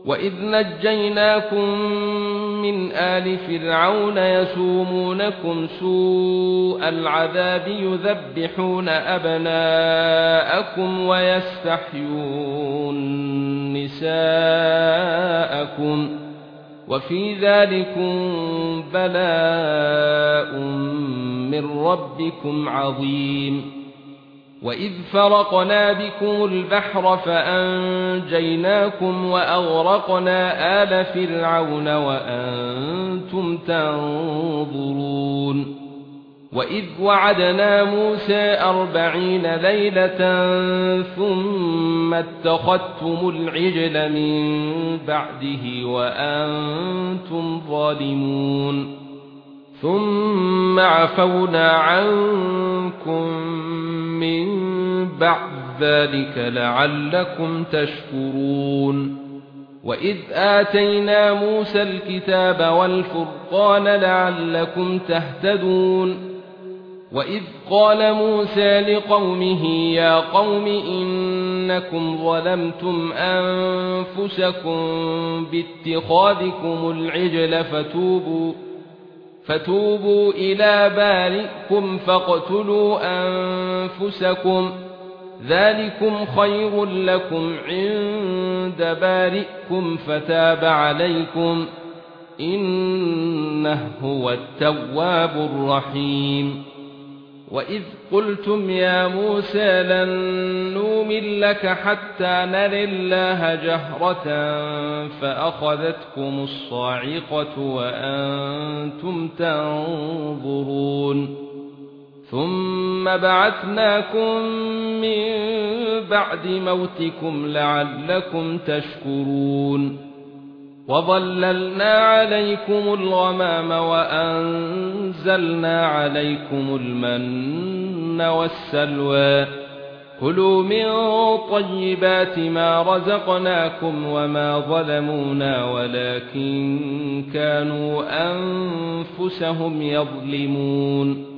وَإِذْ نَجَّيْنَاكُمْ مِنْ آلِ فِرْعَوْنَ يَسُومُونَكُمْ سُوءَ الْعَذَابِ يُذَبِّحُونَ أَبْنَاءَكُمْ وَيَسْتَحْيُونَ نِسَاءَكُمْ وَفِي ذَلِكُمْ بَلَاءٌ مِنْ رَبِّكُمْ عَظِيمٌ وَإِذْ فَرَقْنَا بِكُمُ الْبَحْرَ فَأَنْجَيْنَاكُمْ وَأَغْرَقْنَا آلَ فِرْعَوْنَ وَأَنْتُمْ تَنظُرُونَ وَإِذْ وَعَدْنَا مُوسَى 40 لَيْلَةً ثُمَّ اتَّخَذْتُمُ الْعِجْلَ مِنْ بَعْدِهِ وَأَنْتُمْ ظَالِمُونَ ثُمَّ عَفَوْنَا عَنكُم مِّن بَعْدِ ذَلِكَ لَعَلَّكُمْ تَشْكُرُونَ وَإِذْ آتَيْنَا مُوسَى الْكِتَابَ وَالْفُرْقَانَ لَعَلَّكُمْ تَهْتَدُونَ وَإِذْ قَالَ مُوسَى لِقَوْمِهِ يَا قَوْمِ إِنَّكُمْ ظَلَمْتُمْ أَنفُسَكُمْ بِاتِّخَاذِكُمُ الْعِجْلَ فتوبوا إلى بارئكم فاقتلوا أنفسكم ذلكم خير لكم عند بارئكم فتاب عليكم إنه هو التواب الرحيم وإذ قلتم يا موسى لن نؤمن لك حتى نرى الله جهرة فأخذتكم الصاعقة وأنتم تنظرون ثم بعثناكم من بعد موتكم لعلكم تشكرون وظللنا عليكم الغمام وأنزلنا عليكم المن والسلوى كلوا من طيبات ما رزقناكم وما ظلمونا ولكن كانوا أنفسهم يظلمون